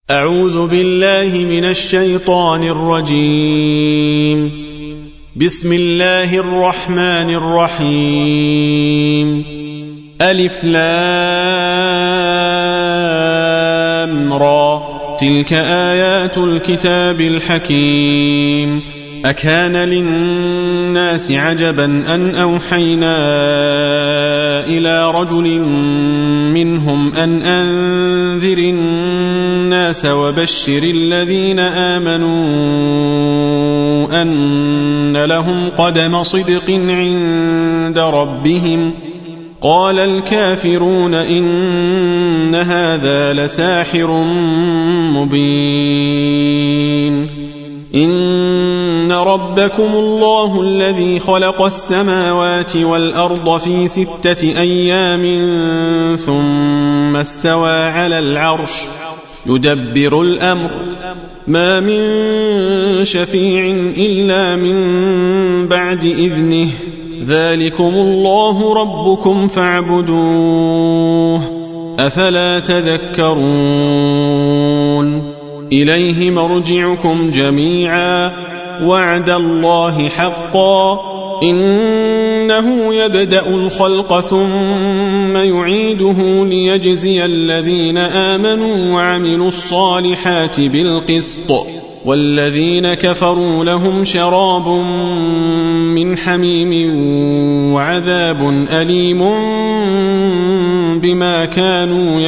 أعوذ بالله من الشيطان الرجيم. بسم الله الرحمن الرحيم. ألف لام را، تلك آيات الكتاب الحكيم. أكان للناس عجبا أن أوحينا إلى رجل منهم أن أنذر الناس وبشر الذين آمنوا أن لهم قدم صدق عند ربهم. قال الكافرون إن هذا لساحر مبين. إن ربكم الله الذي خلق السماوات والأرض في 6 أيام ثم استوى على العرش يدبر الأمر، ما من شفيع إلا من بعد إذنه، ذلكم الله ربكم فاعبدوه، أفلا تذكرون. إليه مرجعكم جميعا، وعد الله حقا، إنه يبدأ الخلق ثم يعيده ليجزي الذين آمنوا وعملوا الصالحات بالقسط، والذين كفروا لهم شراب من حميم وعذاب أليم بما كانوا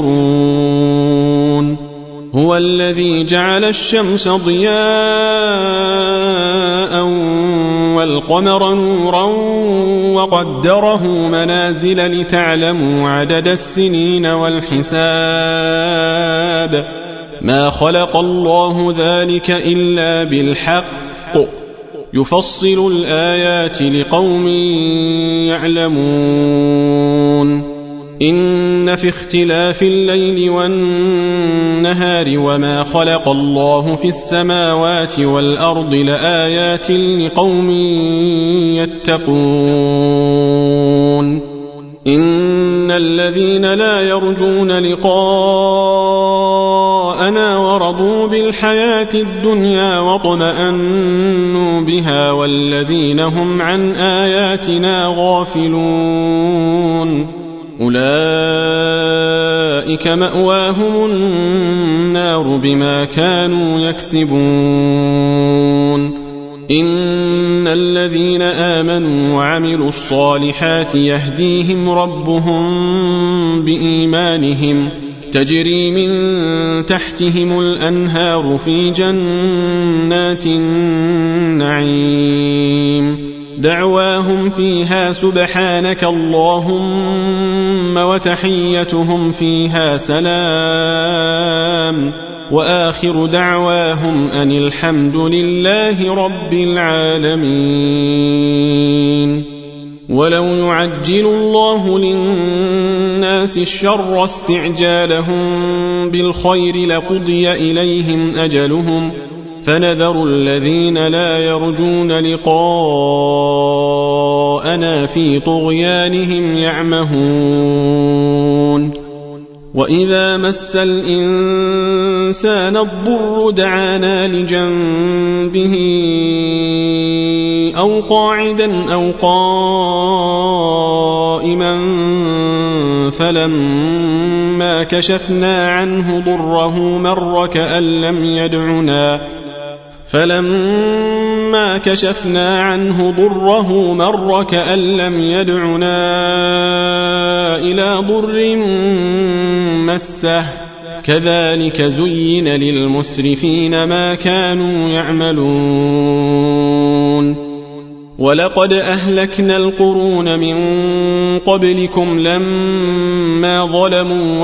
يكفرون. هو الذي جعل الشمس ضياء والقمر نورا وقدره منازل لتعلموا عدد السنين والحساب، ما خلق الله ذلك إلا بالحق، يفصل الآيات لقوم يعلمون. إن في اختلاف الليل والنهار وما خلق الله في السماوات والأرض لآيات لقوم يتقون. إن الذين لا يرجون لقاءنا ورضوا بالحياة الدنيا واطمأنوا بها والذين هم عن آياتنا غافلون أولئك مأواهم النار بما كانوا يكسبون. إن الذين آمنوا وعملوا الصالحات يهديهم ربهم بإيمانهم، تجري من تحتهم الأنهار في جنات النعيم، دعواهم فيها سبحانك اللهم وتحيتهم فيها سلام، وآخر دعواهم أن الحمد لله رب العالمين. ولو يعجل الله للناس الشر استعجالهم بالخير لقضي إليهم أجلهم، فنذر الذين لا يرجون لقاءنا في طغيانهم يعمهون. وإذا مس الإنسان الضر دعانا لجنبه أو قاعدا أو قائما فلما كشفنا عنه ضره مر كأن لم يدعنا إلى ضر مسه، كذلك زين للمسرفين ما كانوا يعملون. ولقد أهلكنا القرون من قبلكم لما ظلموا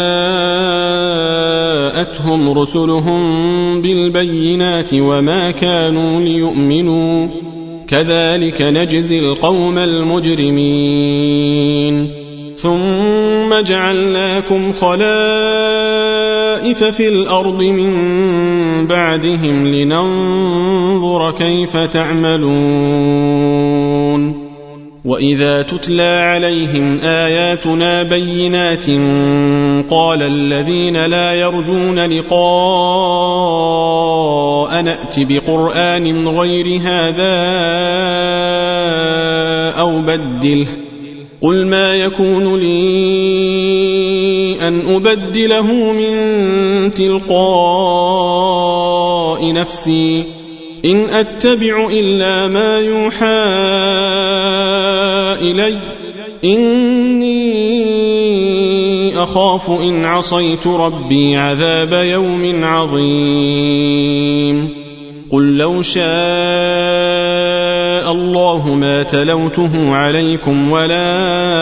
وجاءتهم رسلهم بالبينات وما كانوا ليؤمنوا، كذلك نجزي القوم المجرمين. ثم جعلناكم خلائف في الأرض من بعدهم لننظر كيف تعملون. وإذا تتلى عليهم آياتنا بينات قال الذين لا يرجون لقاء نأت بقرآن غير هذا أو بدله قل ما يكون لي أن أبدله من تلقاء نفسي إن أتبع إلا ما يوحى إلي إني أخاف إن عصيت ربي عذاب يوم عظيم قل لو شاء الله ما تلوته عليكم ولا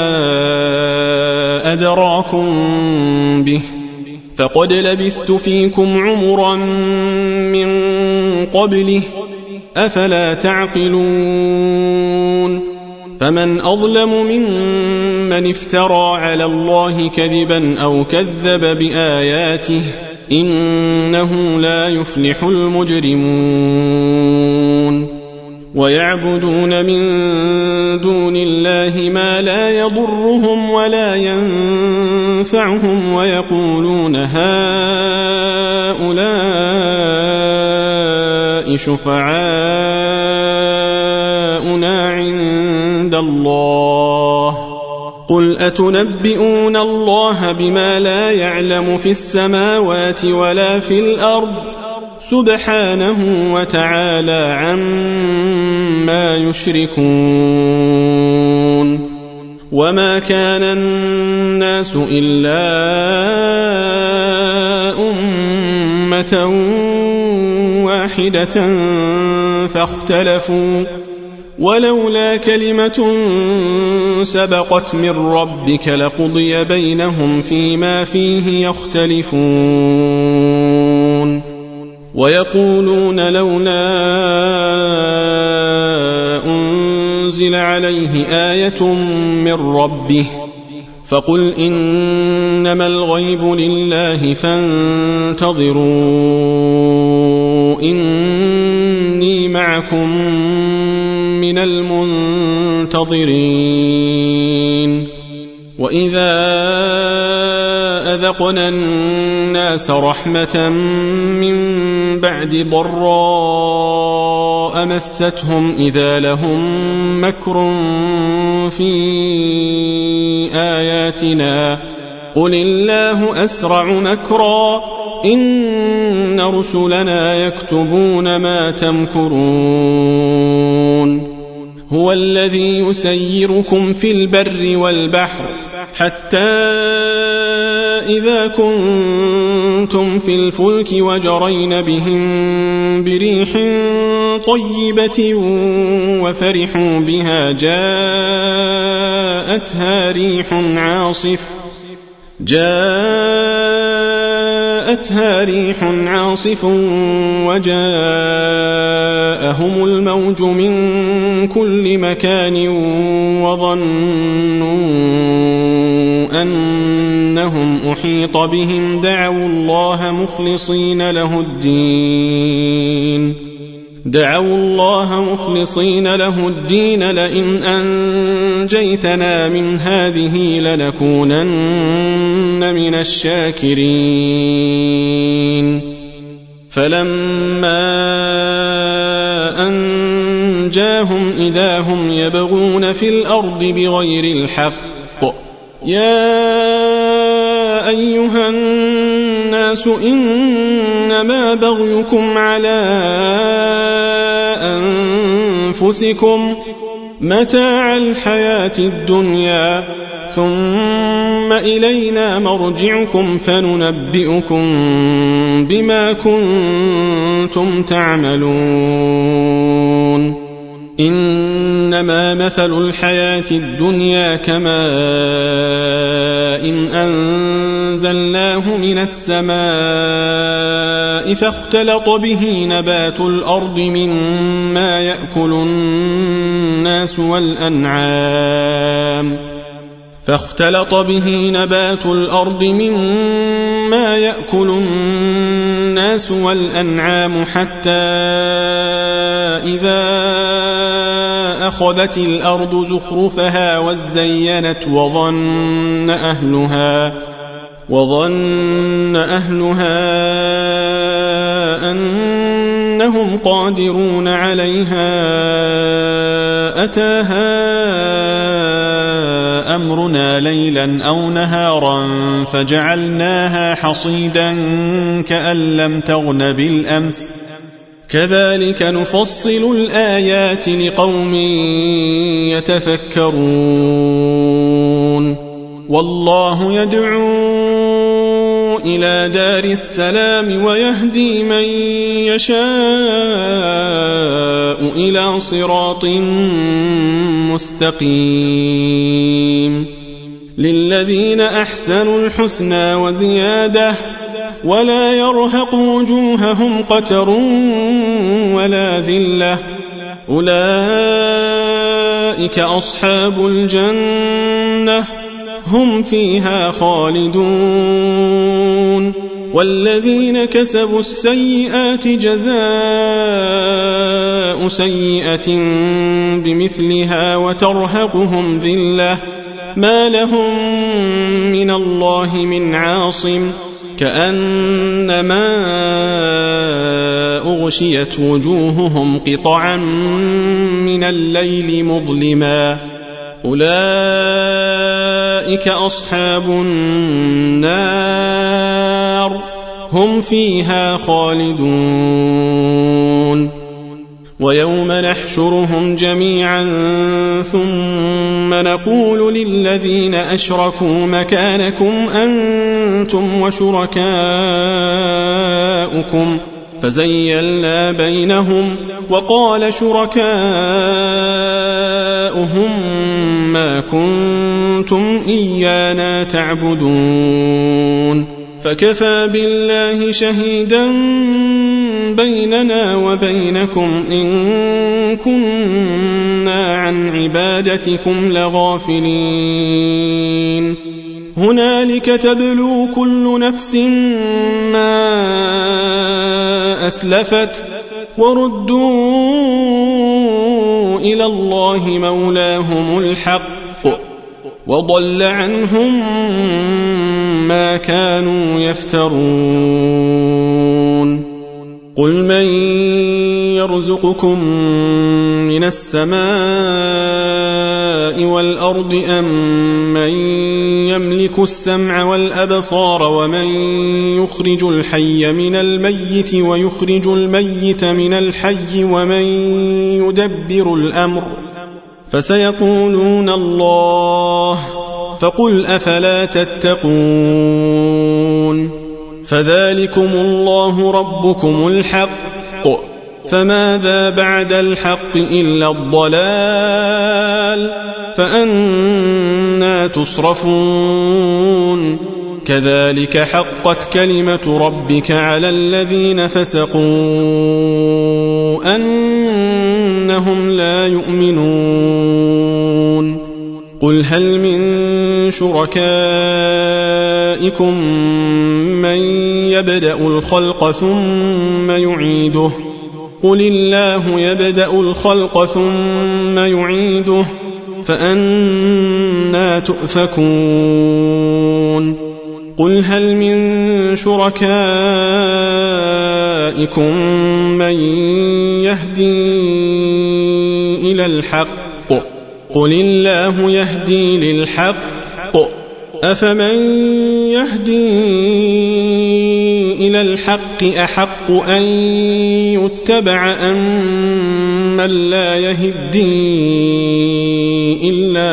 أدراكم به فقد لبثت فيكم عمرا من قبله أفلا تعقلون فمن أظلم ممن افترى على الله كذبا أو كذب بآياته إنه لا يفلح المجرمون ويعبدون من دون الله ما لا يضرهم ولا ينفعهم ويقولون هؤلاء شفعاؤنا عند الله قل أتنبئون الله بما لا يعلم في السماوات ولا في الأرض سبحانه وتعالى عما يشركون وما كان الناس إلا أمة واحدة فاختلفوا ولولا كلمة سبقت من ربك لقضي بينهم فيما فيه يختلفون ويقولون لولا أنزل عليه آية من ربه فقل إنما الغيب لله فانتظروا إني معكم من المنتظرين وإذا أذقنا الناس رحمة من بعد ضراء مستهم إذا لهم مكر في آياتنا قل الله أسرع مكرا إن رسلنا يكتبون ما تمكرون هو الذي يسيركم في البر والبحر حتى إذا كنتم في الفلك وجرين بهم بريح طيبة وفرحوا بها جاءتها ريح عاصف وجاءهم الموج من كل مكان وظنوا أنهم أحيط بهم دعوا الله مخلصين له الدين لئن أنجيتنا من هذه لنكونن من الشاكرين فلما أنجاهم إذا هم يبغون في الأرض بغير الحق يا أيها الناس إنما بغيكم على أنفسكم متاع الحياة الدنيا ثم إلينا مرجعكم فننبئكم بما كنتم تعملون إنما مثل الحياة الدنيا كماء إن أنزلناه من السماء فاختلط به نبات الأرض مما يأكل الناس والأنعام حتى إذا وأخذت الأرض زخرفها وزينت وظن أهلها أنهم قادرون عليها أتاها أمرنا ليلا أو نهارا فجعلناها حصيدا كأن لم تغن بالأمس كذلك نفصل الآيات لقوم يتفكرون والله يدعو إلى دار السلام ويهدي من يشاء إلى صراط مستقيم للذين أحسنوا الحسنى وزيادة ولا يرهق وجوههم قتر ولا ذلة أولئك أصحاب الجنة هم فيها خالدون والذين كسبوا السيئات جزاء سيئة بمثلها وترهقهم ذلة ما لهم من الله من عاصم كأنما أغشيت وجوههم قطعا من الليل مظلما أولئك أصحاب النار هم فيها خالدون ويوم نحشرهم جميعا ثم نقول للذين أشركوا مكانكم أنتم وشركاؤكم فزيلنا بينهم وقال شركاؤهم ما كنتم إيانا تعبدون فكفى بالله شهيدا بيننا وبينكم إن كنا عن عبادتكم لغافلين هنالك تبلو كل نفس ما أسلفت وردوا إلى الله مولاهم الحق وضل عنهم ما كانوا يفترون قل من يرزقكم من السماء والأرض أم من يملك السمع والأبصار ومن يخرج الحي من الميت ويخرج الميت من الحي ومن يدبر الأمر فسيقولون الله فقل أفلا تتقون فذلكم الله ربكم الحق فماذا بعد الحق إلا الضلال فأنى تصرفون كذلك حقت كلمة ربك على الذين فسقوا أنهم لا يؤمنون قل هل من شركائكم من يبدأ الخلق ثم يعيده قل الله يبدأ الخلق ثم يعيده فأنى تؤفكون قل هل من شركائكم من يهدي إلى الحق قل الله يهدي للحق أفمن يهدي إلى الحق أحق أن يتبع أم من لا يهدي إلا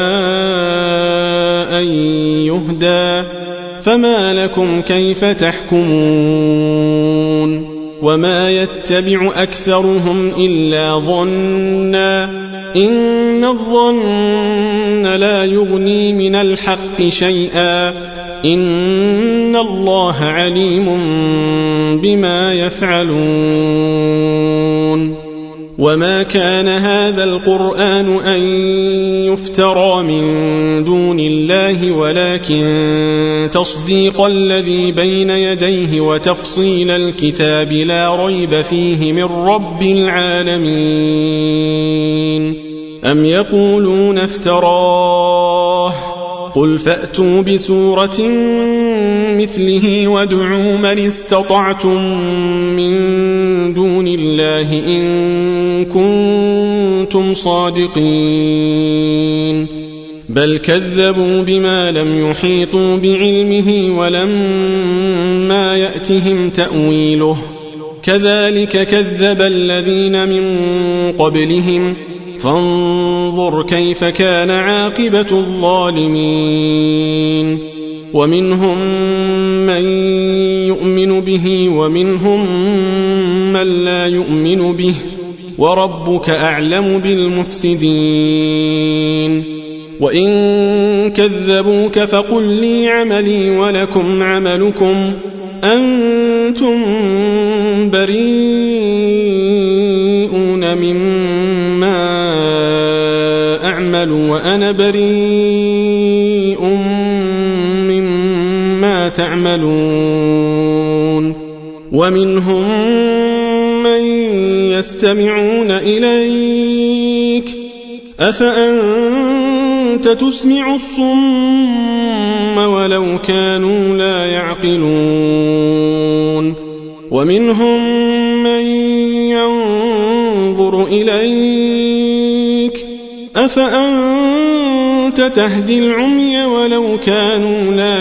أن يهدى فما لكم كيف تحكمون وما يتبع أكثرهم إلا ظنا إن الظن لا يغني من الحق شيئا إن الله عليم بما يفعلون وما كان هذا القرآن أن يفترى من دون الله ولكن تصديق الذي بين يديه وتفصيل الكتاب لا ريب فيه من رب العالمين أم يقولون افتراه قل فأتوا بسورة مثله وادعوا من استطعتم من دون الله إن كنتم صادقين بل كذبوا بما لم يحيطوا بعلمه ولما يأتهم تأويله كذلك كذب الذين من قبلهم فانظر كيف كان عاقبة الظالمين ومنهم من يؤمن به ومنهم من لا يؤمن به وربك أعلم بالمفسدين وإن كذبوك فقل لي عملي ولكم عملكم أنتم بريئون مما أعمل وأنا بريء مما تعملون ومنهم من يستمعون إليك أفأنت تسمع الصم ولو كانوا لا يعقلون ومنهم من ينظر إليك أفأنت تهدي العمي ولو كانوا لا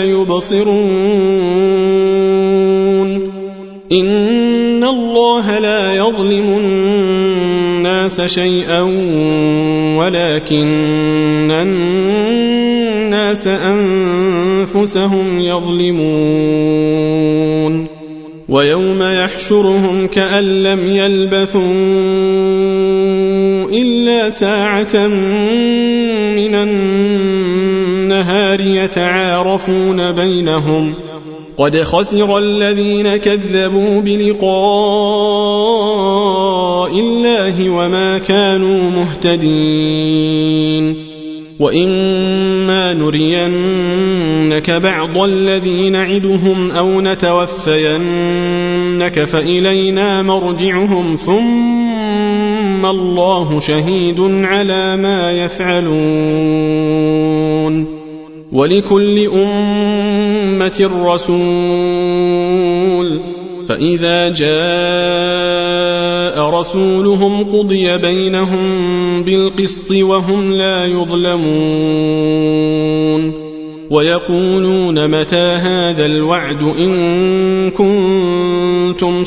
يبصرون إن الله لا يظلم الناس شيئا ولكن الناس أنفسهم يظلمون ويوم يحشرهم كأن لم يلبثوا إلا ساعة من النهار يتعارفون بينهم قد خسر الذين كذبوا بلقاء الله وما كانوا مهتدين وإما نرينك بعض الذي نعدهم أو نتوفينك فإلينا مرجعهم ثم الله شهيد على ما يفعلون ولكل أمة رسول فإذا جاء رسولهم قضي بينهم بالقسط وهم لا يظلمون ويقولون متى هذا الوعد إن كنتم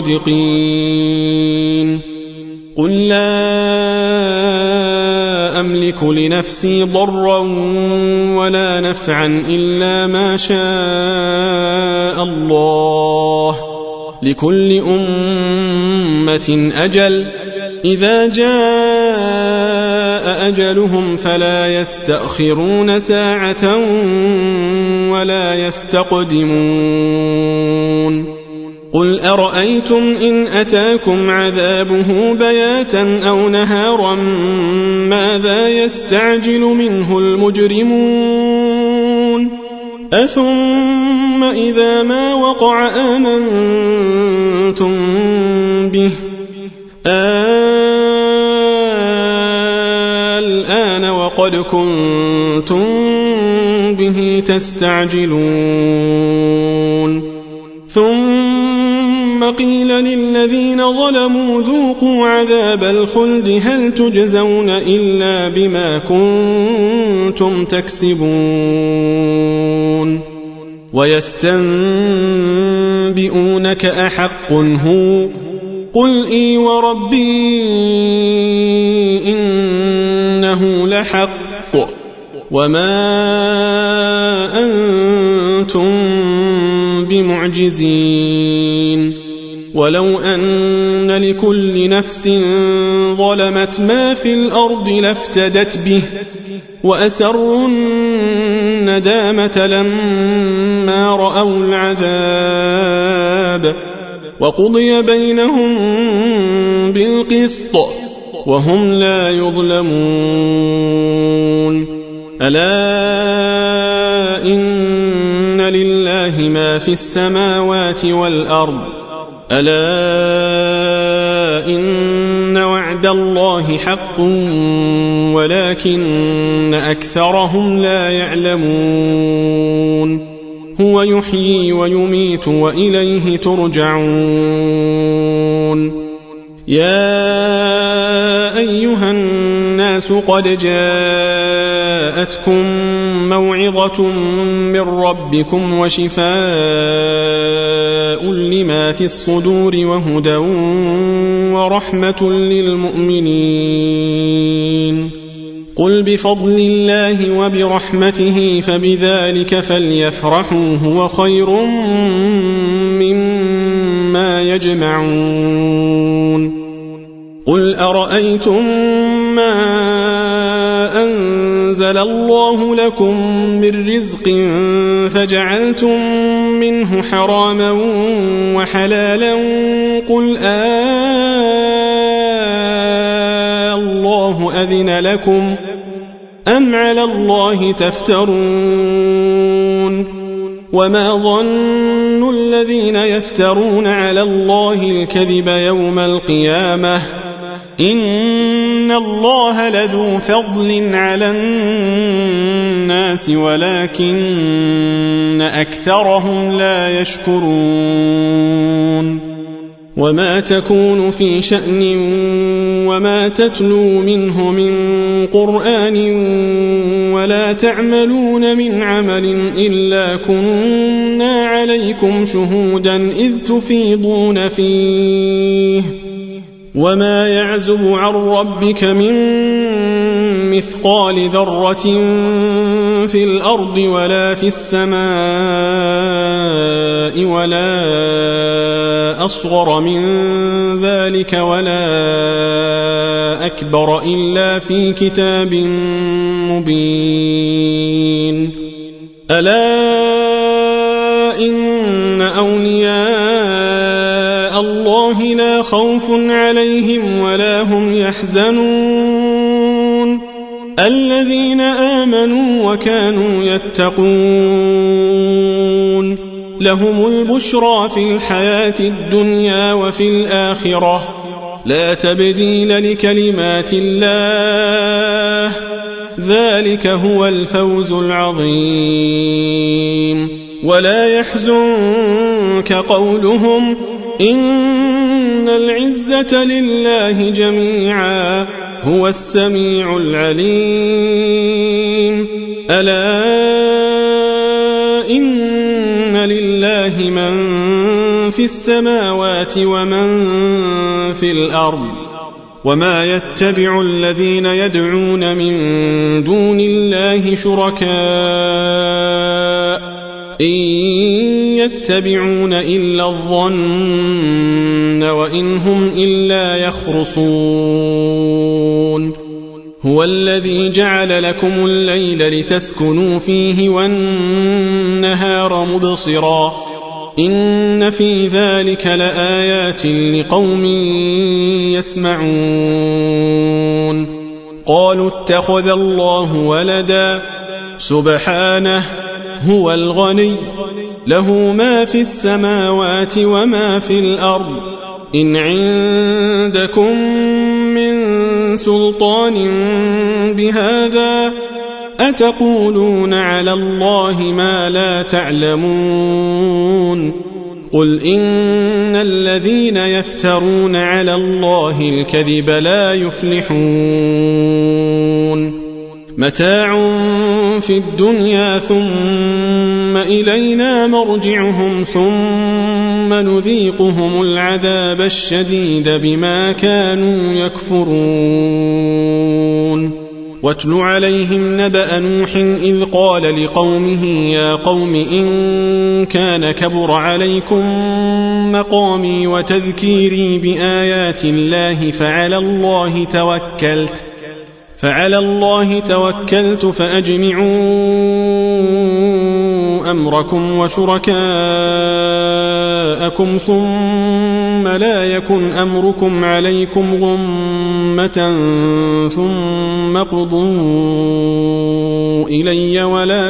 صادقين قل لا أملك لنفسي ضرا ولا نفعا إلا ما شاء الله لكل أمة أجل إذا جاء أجلهم فلا يستأخرون ساعة ولا يستقدمون قل أرأيتم إن أتاكم عذابه بياتا أو نهارا ماذا يستعجل منه المجرمون أثم إذا ما وقع آمنتم به الآن وقد كنتم به تستعجلون ثم قيل للذين ظلموا ذوقوا عذاب الخلد هل تجزون إلا بما كنتم تكسبون ويستنبئونك أحق هو قل إي وربي إنه لحق وما أنتم بمعجزين ولو أن لكل نفس ظلمت ما في الأرض لافتدت به وأسروا الندامة لما رأوا العذاب وقضي بينهم بالقسط وهم لا يظلمون ألا إن لله ما في السماوات والأرض ألا إن وعد وعد الله حق ولكن أكثرهم لا يعلمون هو يحيي ويميت وإليه ترجعون يا أيها الناس قد جاءتكم موعظة من ربكم وشفاء لما في الصدور وهدى ورحمة للمؤمنين قل بفضل الله وبرحمته فبذلك فليفرحوا هو خير مما يجمعون قل أرأيتم ما أنزل الله لكم من رزق فجعلتم منه حراما وحلالا قل الله أذن لكم أم على الله تفترون وما ظن الذين يفترون على الله الكذب يوم القيامة إن الله لذو فضل على الناس ولكن أكثرهم لا يشكرون وما تكون في شأن وما تتلو منه من قرآن ولا تعملون من عمل إلا كنا عليكم شهودا إذ تفيضون فيه وما يعزب عن ربك من مثقال ذرة في الأرض ولا في السماء ولا أصغر من ذلك ولا أكبر إلا في كتاب مبين ألا إن أولياء الله لا خوف عليهم ولا هم يحزنون الذين آمنوا وكانوا يتقون لهم البشرى في الحياة الدنيا وفي الآخرة لا تبديل لكلمات الله ذلك هو الفوز العظيم ولا يحزنك قولهم إن العزة لله جميعا هو السميع العليم ألا إن لله من في السماوات ومن في الأرض وما يتبع الذين يدعون من دون الله شركاء إن يتبعون إلا الظن وإن هم إلا يخرصون هو الذي جعل لكم الليل لتسكنوا فيه والنهار مبصرا إن في ذلك لآيات لقوم يسمعون قالوا اتخذ الله ولدا سبحانه هو الغني له ما في السماوات وما في الأرض إن عندكم من سلطان بهذا أتقولون على الله ما لا تعلمون قل إن الذين يفترون على الله الكذب لا يفلحون متاع في الدنيا ثم إلينا مرجعهم ثم نذيقهم العذاب الشديد بما كانوا يكفرون واتل عليهم نبأ نوح إذ قال لقومه يا قوم إن كان كبر عليكم مقامي وتذكيري بآيات الله فعلى الله توكلت فأجمعوا أمركم وشركاءكم ثم لا يكن أمركم عليكم غمة ثم اقضوا إلي ولا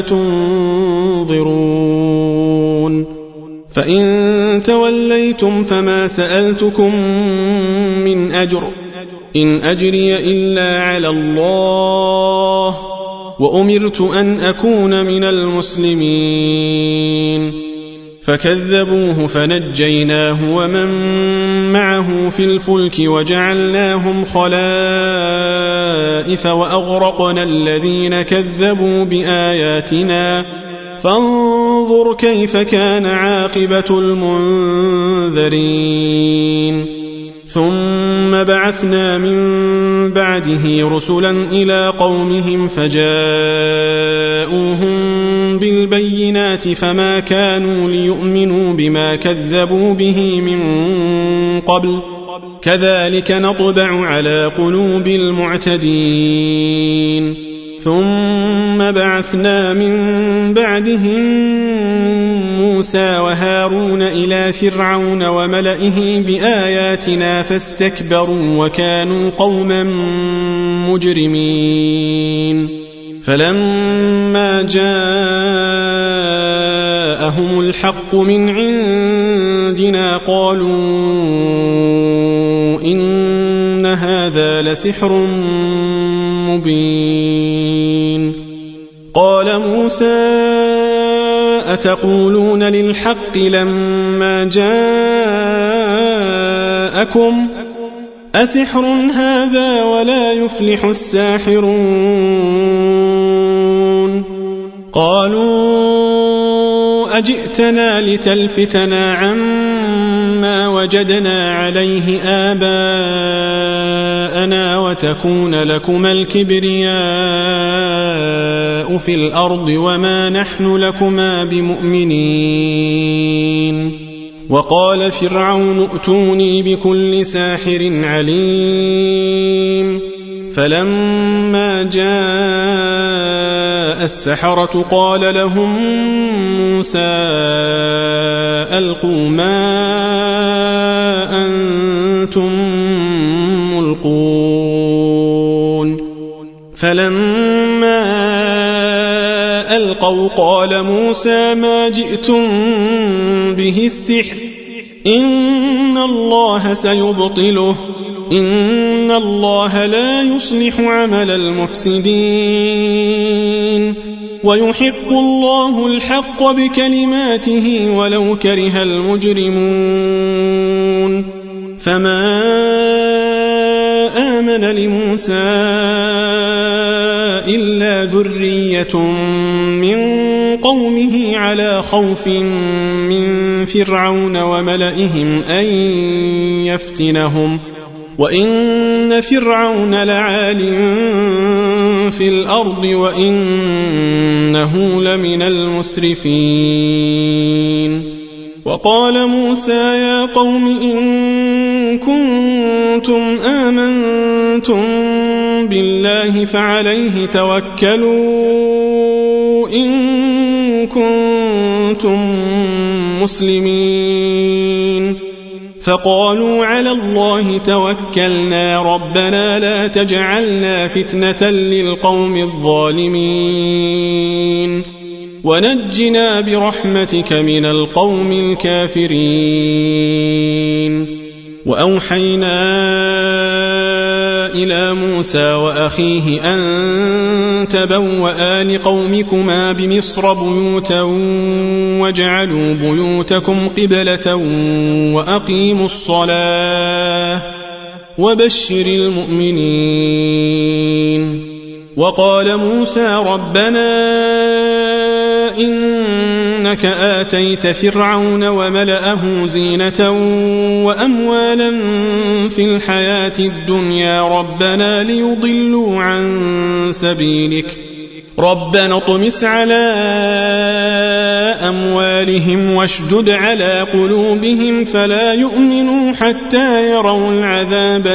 تنظرون فإن توليتم فما سألتكم من أجر إن أجري إلا على الله وأمرت أن أكون من المسلمين فكذبوه فنجيناه ومن معه في الفلك وجعلناهم خلائف وأغرقنا الذين كذبوا بآياتنا فانظر كيف كان عاقبة المنذرين ثم بعثنا من بعده رسلا إلى قومهم فجاءوهم بالبينات فما كانوا ليؤمنوا بما كذبوا به من قبل كذلك نطبع على قلوب المعتدين ثم بعثنا من بعدهم موسى وهارون إلى فرعون وملئه بآياتنا فاستكبروا وكانوا قوما مجرمين فلما جاءهم الحق من عندنا قالوا إن هذا لسحر مبين قال موسى أتقولون للحق لما جاءكم أسحر هذا ولا يفلح الساحرون قالوا أجئتنا لتلفتنا عما وجدنا عليه آباءنا وتكون لكما الكبرياء في الأرض وما نحن لكما بمؤمنين وقال فرعون ائتوني بكل ساحر عليم فلما جاء السحرة قال لهم موسى ألقوا ما أنتم ملقون فلما ألقوا قال موسى ما جئتم به السحر إن الله سيبطله إن الله لا يصلح عمل المفسدين ويحق الله الحق بكلماته ولو كره المجرمون فما آمن لموسى إلا ذرية من قومه على خوف من فرعون وملئهم أن يفتنهم وإن فرعون لعال في الأرض وإنه لمن المسرفين وقال موسى يا قوم إن كنتم آمنتم بالله فعليه توكلوا إن كنتم مسلمين فقالوا على الله توكلنا ربنا لا تجعلنا فتنة للقوم الظالمين ونجنا برحمتك من القوم الكافرين وأوحينا إلى موسى وأخيه أن تبوأ لقومكما بمصر بيوتا واجعلوا بيوتكم قبلة وأقيموا الصلاة وبشر المؤمنين وقال موسى ربنا إنك آتيت فرعون وملأه زينة وأموالا في الحياة الدنيا ربنا ليضلوا عن سبيلك ربنا اطمس على أموالهم واشدد على قلوبهم فلا يؤمنوا حتى يروا العذاب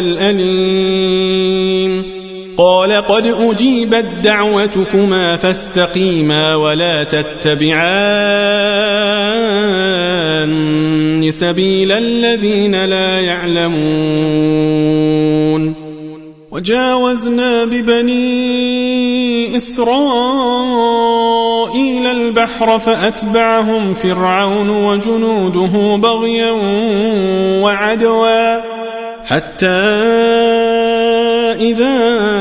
الأليم قال قد أجيبت دعوتكما فاستقيما ولا تتبعان سبيل الذين لا يعلمون وجاوزنا ببني إسرائيل البحر فأتبعهم فرعون وجنوده بغيا وعدوا حتى إذا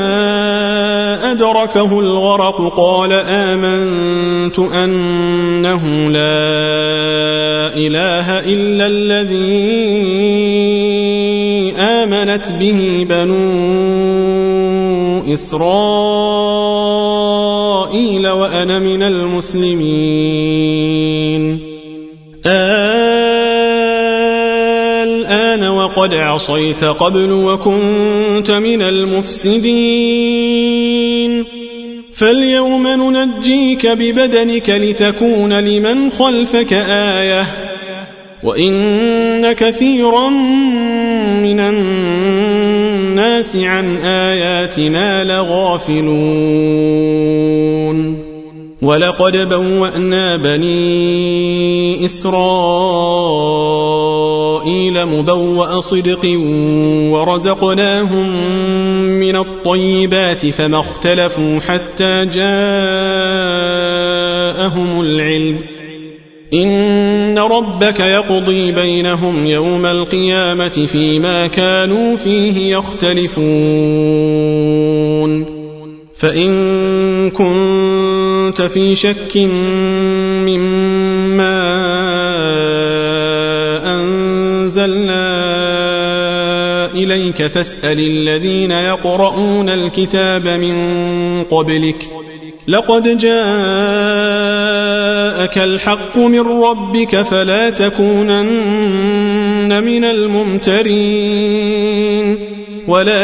أدركه الغرق قال آمنت أنه لا إله إلا الذي آمنت به بنو إسرائيل وأنا من المسلمين. الآن وقد عصيت قبل وكنت من المفسدين فاليوم ننجيك ببدنك لتكون لمن خلفك آية وإن كثيرا من الناس عن آياتنا لغافلون. ولقد بوأنا بني إسرائيل مبوأ صدق ورزقناهم من الطيبات فما اختلفوا حتى جاءهم العلم إن ربك يقضي بينهم يوم القيامة فيما كانوا فيه يختلفون. فإن كنت في شك مما أنزلنا إليك فاسأل الذين يقرؤون الكتاب من قبلك لقد جاءك الحق من ربك فلا تكونن من الممترين ولا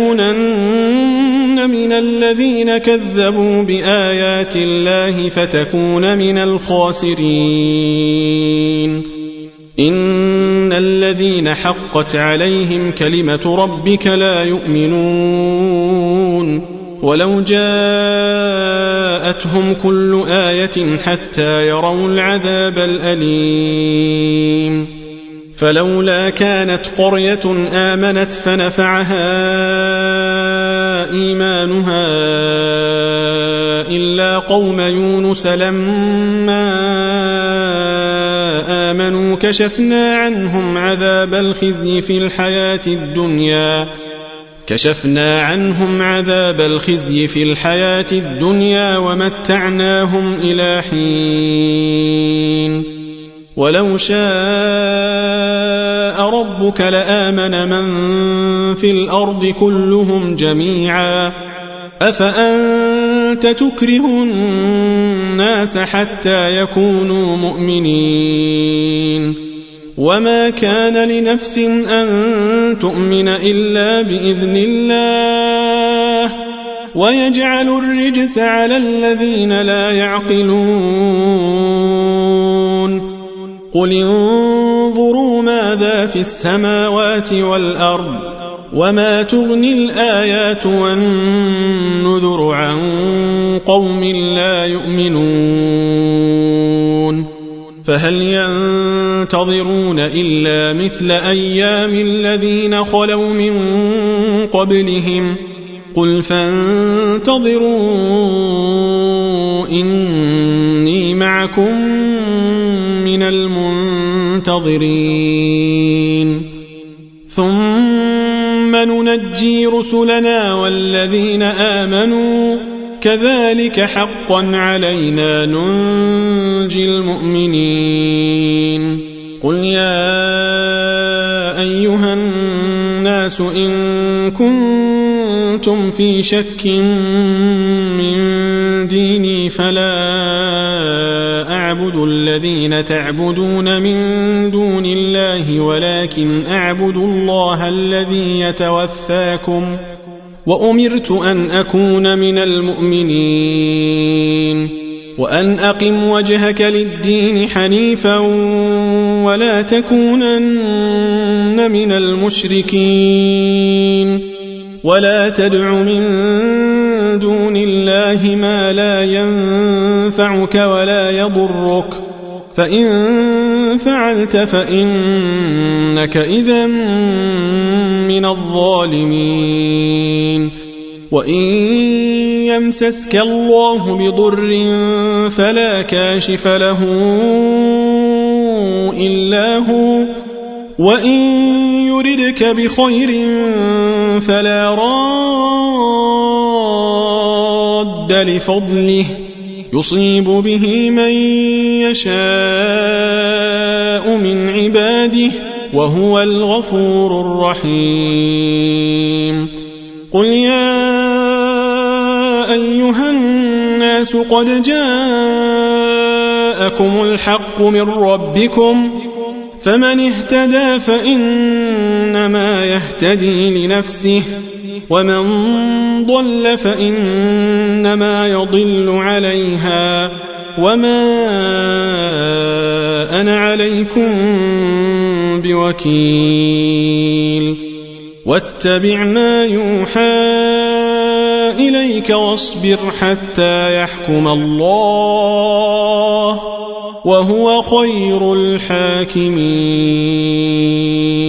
تكونن من الذين كذبوا بآيات الله فتكون من الخاسرين. إن الذين حقت عليهم كلمة ربك لا يؤمنون ولو جاءتهم كل آية حتى يروا العذاب الأليم. فلولا كانت قرية آمنت فنفعها إيمانها إلا قوم يونس لما آمنوا كشفنا عنهم عذاب الخزي في الحياة الدنيا ومتعناهم إلى حين. ولو شاء ربك لآمن من في الأرض كلهم جميعا أفأنت تكره الناس حتى يكونوا مؤمنين وما كان لنفس أن تؤمن إلا بإذن الله ويجعل الرجس على الذين لا يعقلون. قل انظروا ماذا في السماوات والأرض وما تغني الآيات والنذر عن قوم لا يؤمنون. فهل ينتظرون إلا مثل أيام الذين خلوا من قبلهم قل فانتظروا إني معكم من المنتظرين. ثم ننجي رسلنا والذين آمنوا كذلك حقا علينا ننجي المؤمنين. قل يا أيها الناس إن كنتم في شك من ديني فلا أعبد الذين تعبدون من دون الله ولكن أعبد الله الذي يتوفاكم وأمرت أن أكون من المؤمنين وأن أقم وجهك للدين حنيفا ولا تكونن من المشركين ولا تدع من دون الله ما لا ينفعك ولا يضرك فإن فعلت فإنك إذا من الظالمين. وإن يمسسك الله بضر فلا كاشف له إلا هو وإن يردك بخير فلا راد لفضله يصيب به من يشاء من عباده وهو الغفور الرحيم قل يا أيها الناس قد جاءكم الحق من ربكم فمن اهتدى فإنما يهتدي لنفسه ومن ضل فإنما يضل عليها وما أنا عليكم بوكيل واتبع ما يوحى إليك واصبر حتى يحكم الله وهو خير الحاكمين